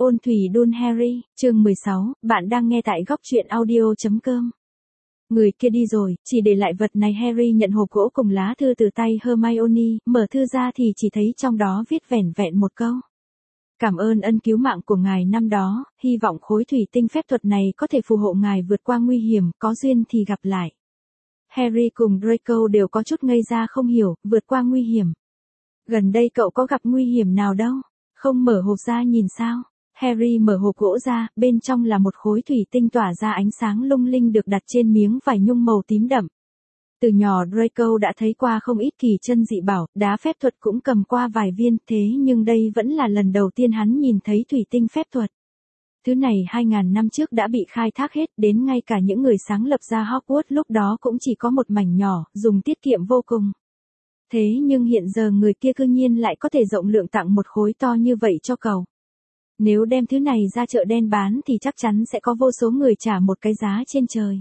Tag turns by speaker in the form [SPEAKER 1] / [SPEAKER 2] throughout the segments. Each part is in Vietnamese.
[SPEAKER 1] Ôn thủy đun Harry, chương 16, bạn đang nghe tại góc truyện audio.com. Người kia đi rồi, chỉ để lại vật này. Harry nhận hộp gỗ cùng lá thư từ tay Hermione, mở thư ra thì chỉ thấy trong đó viết vẻn vẹn một câu. Cảm ơn ân cứu mạng của ngài năm đó, hy vọng khối thủy tinh phép thuật này có thể phù hộ ngài vượt qua nguy hiểm, có duyên thì gặp lại. Harry cùng Draco đều có chút ngây ra không hiểu, vượt qua nguy hiểm. Gần đây cậu có gặp nguy hiểm nào đâu, không mở hộp ra nhìn sao? Harry mở hộp gỗ ra, bên trong là một khối thủy tinh tỏa ra ánh sáng lung linh được đặt trên miếng vải nhung màu tím đậm. Từ nhỏ Draco đã thấy qua không ít kỳ chân dị bảo, đá phép thuật cũng cầm qua vài viên, thế nhưng đây vẫn là lần đầu tiên hắn nhìn thấy thủy tinh phép thuật. Thứ này 2000 năm trước đã bị khai thác hết, đến ngay cả những người sáng lập ra Hogwarts lúc đó cũng chỉ có một mảnh nhỏ, dùng tiết kiệm vô cùng. Thế nhưng hiện giờ người kia cư nhiên lại có thể rộng lượng tặng một khối to như vậy cho cậu. Nếu đem thứ này ra chợ đen bán thì chắc chắn sẽ có vô số người trả một cái giá trên trời.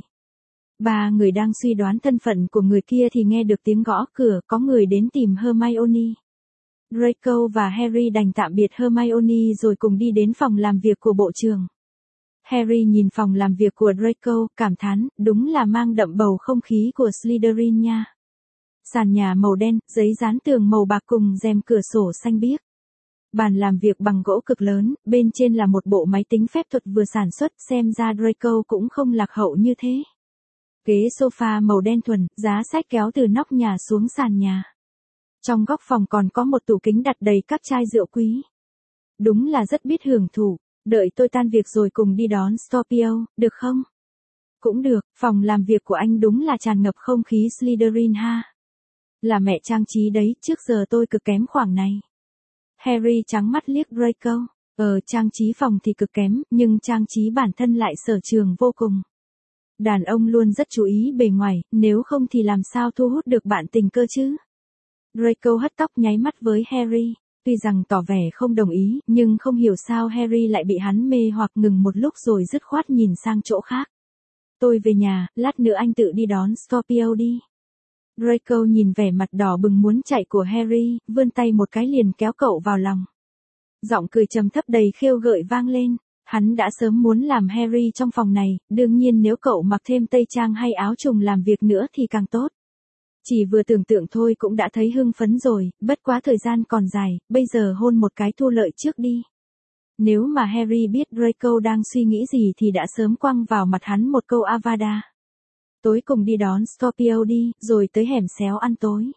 [SPEAKER 1] Ba người đang suy đoán thân phận của người kia thì nghe được tiếng gõ cửa, có người đến tìm Hermione. Draco và Harry đành tạm biệt Hermione rồi cùng đi đến phòng làm việc của bộ trưởng. Harry nhìn phòng làm việc của Draco, cảm thán, đúng là mang đậm bầu không khí của Slytherin nha. Sàn nhà màu đen, giấy dán tường màu bạc cùng rèm cửa sổ xanh biếc. Bàn làm việc bằng gỗ cực lớn, bên trên là một bộ máy tính phép thuật vừa sản xuất, xem ra Draco cũng không lạc hậu như thế. Ghế sofa màu đen thuần, giá sách kéo từ nóc nhà xuống sàn nhà. Trong góc phòng còn có một tủ kính đặt đầy các chai rượu quý. Đúng là rất biết hưởng thụ, đợi tôi tan việc rồi cùng đi đón Scorpio, được không? Cũng được, phòng làm việc của anh đúng là tràn ngập không khí Slytherin ha. Là mẹ trang trí đấy, trước giờ tôi cực kém khoảng này. Harry trắng mắt liếc Draco, trang trí phòng thì cực kém, nhưng trang trí bản thân lại sở trường vô cùng. Đàn ông luôn rất chú ý bề ngoài, nếu không thì làm sao thu hút được bạn tình cơ chứ? Draco hất tóc nháy mắt với Harry, tuy rằng tỏ vẻ không đồng ý, nhưng không hiểu sao Harry lại bị hắn mê hoặc, ngừng một lúc rồi dứt khoát nhìn sang chỗ khác. Tôi về nhà, lát nữa anh tự đi đón Scorpio đi. Draco nhìn vẻ mặt đỏ bừng muốn chạy của Harry, vươn tay một cái liền kéo cậu vào lòng. Giọng cười trầm thấp đầy khêu gợi vang lên, hắn đã sớm muốn làm Harry trong phòng này, đương nhiên nếu cậu mặc thêm tây trang hay áo trùng làm việc nữa thì càng tốt. Chỉ vừa tưởng tượng thôi cũng đã thấy hưng phấn rồi, bất quá thời gian còn dài, bây giờ hôn một cái thu lợi trước đi. Nếu mà Harry biết Draco đang suy nghĩ gì thì đã sớm quăng vào mặt hắn một câu Avada. Tối cùng đi đón Scorpio đi, rồi tới hẻm xéo ăn tối.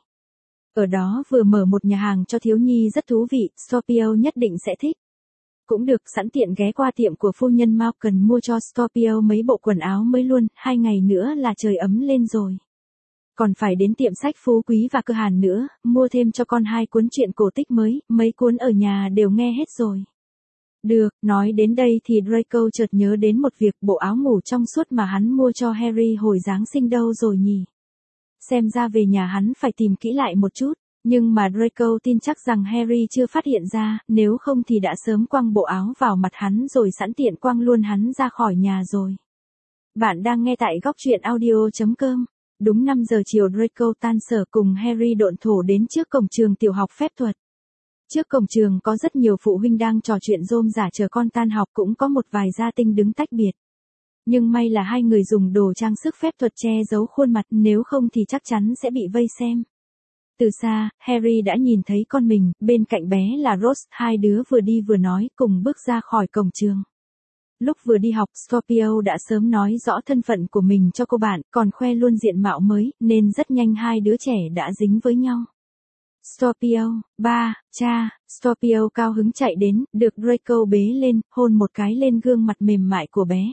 [SPEAKER 1] Ở đó vừa mở một nhà hàng cho thiếu nhi rất thú vị, Scorpio nhất định sẽ thích. Cũng được, sẵn tiện ghé qua tiệm của phu nhân Malcolm mua cho Scorpio mấy bộ quần áo mới luôn, 2 ngày nữa là trời ấm lên rồi. Còn phải đến tiệm sách Phú Quý và Cơ Hàn nữa, mua thêm cho con 2 cuốn truyện cổ tích mới, mấy cuốn ở nhà đều nghe hết rồi. Được, nói đến đây thì Draco chợt nhớ đến một việc, bộ áo ngủ trong suốt mà hắn mua cho Harry hồi Giáng sinh đâu rồi nhỉ? Xem ra về nhà hắn phải tìm kỹ lại một chút, nhưng mà Draco tin chắc rằng Harry chưa phát hiện ra, nếu không thì đã sớm quăng bộ áo vào mặt hắn rồi sẵn tiện quăng luôn hắn ra khỏi nhà rồi. Bạn đang nghe tại góc truyện audio.com. Đúng 5 giờ chiều Draco tan sở cùng Harry độn thổ đến trước cổng trường tiểu học phép thuật. Trước cổng trường có rất nhiều phụ huynh đang trò chuyện rôm rả chờ con tan học, cũng có một vài gia tinh đứng tách biệt. Nhưng may là 2 người dùng đồ trang sức phép thuật che giấu khuôn mặt, nếu không thì chắc chắn sẽ bị vây xem. Từ xa, Harry đã nhìn thấy con mình, bên cạnh bé là Rose, hai đứa vừa đi vừa nói cùng bước ra khỏi cổng trường. Lúc vừa đi học, Scorpio đã sớm nói rõ thân phận của mình cho cô bạn, còn khoe luôn diện mạo mới, nên rất nhanh hai đứa trẻ đã dính với nhau. Scorpio, ba, cha, Scorpio cao hứng chạy đến, được Draco bế lên, hôn một cái lên gương mặt mềm mại của bé.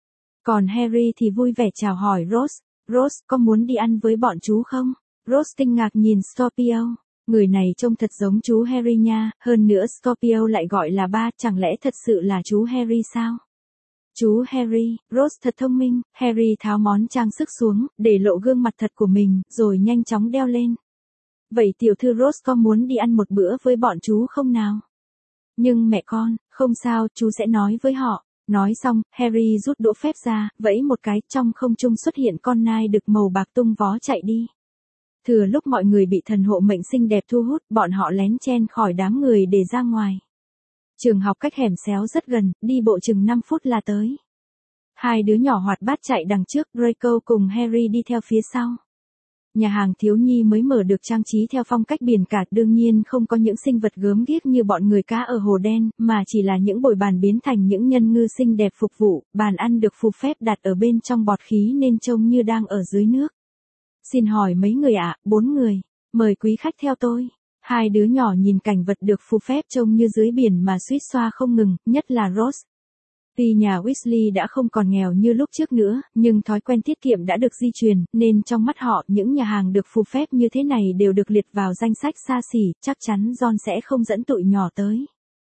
[SPEAKER 1] Còn Harry thì vui vẻ chào hỏi Rose, Rose có muốn đi ăn với bọn chú không? Rose kinh ngạc nhìn Scorpio, người này trông thật giống chú Harry nha, hơn nữa Scorpio lại gọi là ba, chẳng lẽ thật sự là chú Harry sao? Chú Harry, Rose thật thông minh, Harry tháo món trang sức xuống, để lộ gương mặt thật của mình, rồi nhanh chóng đeo lên. Vậy tiểu thư Rose có muốn đi ăn một bữa với bọn chú không nào? Nhưng mẹ con, không sao, chú sẽ nói với họ. Nói xong, Harry rút đũa phép ra, vẫy một cái, trong không trung xuất hiện con nai đực màu bạc tung vó chạy đi. Thừa lúc mọi người bị thần hộ mệnh xinh đẹp thu hút, bọn họ lén chen khỏi đám người để ra ngoài. Trường học cách hẻm xéo rất gần, đi bộ chừng 5 phút là tới. Hai đứa nhỏ hoạt bát chạy đằng trước, Draco cùng Harry đi theo phía sau. Nhà hàng thiếu nhi mới mở được trang trí theo phong cách biển cả, đương nhiên không có những sinh vật gớm ghiếc như bọn người cá ở hồ đen, mà chỉ là những bồi bàn biến thành những nhân ngư xinh đẹp phục vụ, bàn ăn được phù phép đặt ở bên trong bọt khí nên trông như đang ở dưới nước. Xin hỏi mấy người ạ? 4 người. Mời quý khách theo tôi. Hai đứa nhỏ nhìn cảnh vật được phù phép trông như dưới biển mà suýt xoa không ngừng, nhất là Rose. Tuy nhà Weasley đã không còn nghèo như lúc trước nữa, nhưng thói quen tiết kiệm đã được di truyền, nên trong mắt họ những nhà hàng được phù phép như thế này đều được liệt vào danh sách xa xỉ, chắc chắn John sẽ không dẫn tụi nhỏ tới.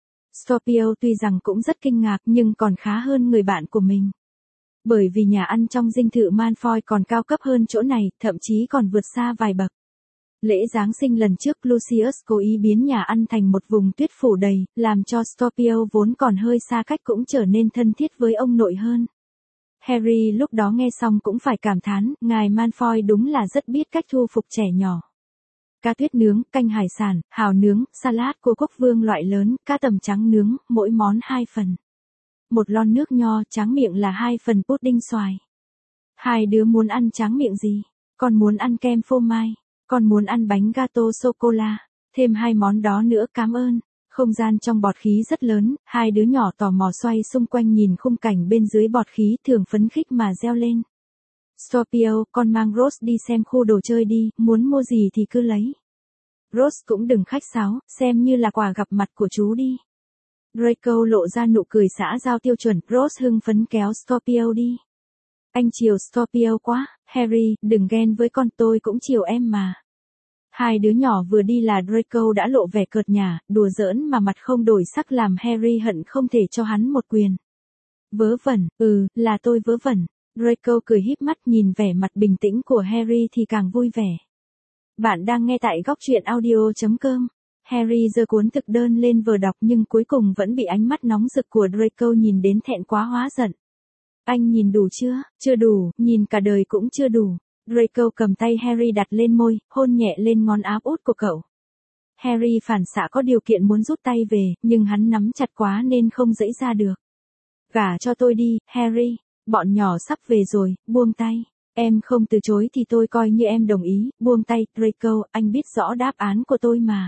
[SPEAKER 1] Scorpio tuy rằng cũng rất kinh ngạc nhưng còn khá hơn người bạn của mình. Bởi vì nhà ăn trong dinh thự Malfoy còn cao cấp hơn chỗ này, thậm chí còn vượt xa vài bậc. Lễ Giáng sinh lần trước Lucius cố ý biến nhà ăn thành một vùng tuyết phủ đầy, làm cho Scorpio vốn còn hơi xa cách cũng trở nên thân thiết với ông nội hơn. Harry lúc đó nghe xong cũng phải cảm thán, ngài Malfoy đúng là rất biết cách thu phục trẻ nhỏ. Cá tuyết nướng, canh hải sản, hào nướng, salad của quốc vương loại lớn, cá tầm trắng nướng, mỗi món 2 phần. Một lon nước nho tráng miệng là 2 phần pudding xoài. Hai đứa muốn ăn tráng miệng gì? Con muốn ăn kem phô mai. Con muốn ăn bánh gato sô-cô-la, thêm 2 món đó nữa cảm ơn. Không gian trong bọt khí rất lớn, hai đứa nhỏ tò mò xoay xung quanh nhìn khung cảnh bên dưới bọt khí thường phấn khích mà reo lên. Scorpio, con mang Rose đi xem khu đồ chơi đi, muốn mua gì thì cứ lấy. Rose cũng đừng khách sáo, xem như là quà gặp mặt của chú đi. Draco lộ ra nụ cười xã giao tiêu chuẩn, Rose hưng phấn kéo Scorpio đi. Anh chiều Scorpio quá, Harry, đừng ghen với con, tôi cũng chiều em mà. Hai đứa nhỏ vừa đi là Draco đã lộ vẻ cợt nhả, đùa giỡn mà mặt không đổi sắc làm Harry hận không thể cho hắn một quyền. Vớ vẩn, là tôi vớ vẩn. Draco cười híp mắt nhìn vẻ mặt bình tĩnh của Harry thì càng vui vẻ. Bạn đang nghe tại góc truyện audio.com. Harry giơ cuốn thực đơn lên vừa đọc nhưng cuối cùng vẫn bị ánh mắt nóng rực của Draco nhìn đến thẹn quá hóa giận. Anh nhìn đủ chưa? Chưa đủ, nhìn cả đời cũng chưa đủ. Draco cầm tay Harry đặt lên môi, hôn nhẹ lên ngón áp út của cậu. Harry phản xạ có điều kiện muốn rút tay về, nhưng hắn nắm chặt quá nên không dãy ra được. Gả cho tôi đi, Harry, bọn nhỏ sắp về rồi, buông tay. Em không từ chối thì tôi coi như em đồng ý, buông tay, Draco, anh biết rõ đáp án của tôi mà.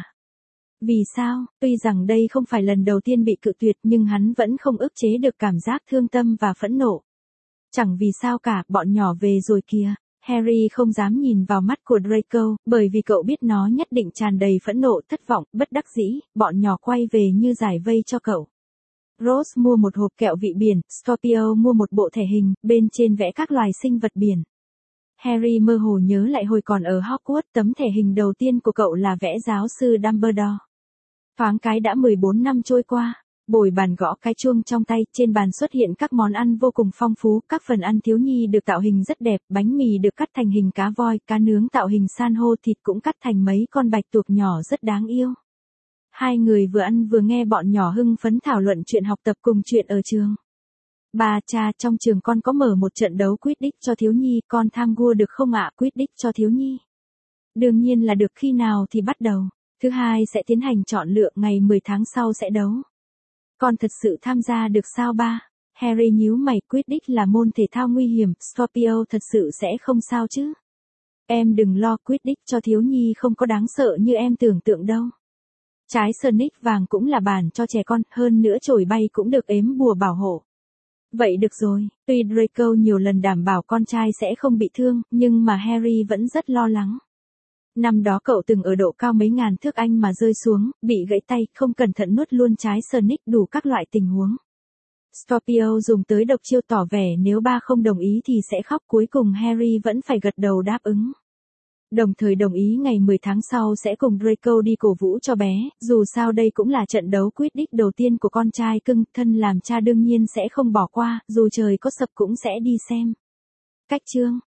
[SPEAKER 1] Vì sao? Tuy rằng đây không phải lần đầu tiên bị cự tuyệt nhưng hắn vẫn không ức chế được cảm giác thương tâm và phẫn nộ. Chẳng vì sao cả, bọn nhỏ về rồi kìa. Harry không dám nhìn vào mắt của Draco, bởi vì cậu biết nó nhất định tràn đầy phẫn nộ, thất vọng, bất đắc dĩ, bọn nhỏ quay về như giải vây cho cậu. Rose mua một hộp kẹo vị biển, Scorpio mua một bộ thẻ hình, bên trên vẽ các loài sinh vật biển. Harry mơ hồ nhớ lại hồi còn ở Hogwarts, tấm thẻ hình đầu tiên của cậu là vẽ giáo sư Dumbledore. Thoáng cái đã 14 năm trôi qua. Bồi bàn gõ cái chuông trong tay, trên bàn xuất hiện các món ăn vô cùng phong phú, các phần ăn thiếu nhi được tạo hình rất đẹp, bánh mì được cắt thành hình cá voi, cá nướng tạo hình san hô, thịt cũng cắt thành mấy con bạch tuộc nhỏ rất đáng yêu. Hai người vừa ăn vừa nghe bọn nhỏ hưng phấn thảo luận chuyện học tập cùng chuyện ở trường. Bà cha, trong trường con có mở một trận đấu Quidditch cho thiếu nhi, con tham gia được không ạ? Quidditch cho thiếu nhi. Đương nhiên là được, khi nào thì bắt đầu? Thứ hai sẽ tiến hành chọn lựa, ngày 10 tháng sau sẽ đấu. Con thật sự tham gia được sao ba? Harry nhíu mày, Quidditch là môn thể thao nguy hiểm, Scorpio thật sự sẽ không sao chứ? Em đừng lo, Quidditch cho thiếu nhi không có đáng sợ như em tưởng tượng đâu. Trái Sonic vàng cũng là bản cho trẻ con, hơn nữa chổi bay cũng được ếm bùa bảo hộ. Vậy được rồi, tuy Draco nhiều lần đảm bảo con trai sẽ không bị thương, nhưng mà Harry vẫn rất lo lắng. Năm đó cậu từng ở độ cao mấy ngàn thước Anh mà rơi xuống, bị gãy tay, không cẩn thận nuốt luôn trái Sonic, đủ các loại tình huống. Scorpio dùng tới độc chiêu tỏ vẻ nếu ba không đồng ý thì sẽ khóc, cuối cùng Harry vẫn phải gật đầu đáp ứng. Đồng thời đồng ý ngày 10 tháng sau sẽ cùng Draco đi cổ vũ cho bé, dù sao đây cũng là trận đấu Quidditch đầu tiên của con trai cưng, thân làm cha đương nhiên sẽ không bỏ qua, dù trời có sập cũng sẽ đi xem. Cách chương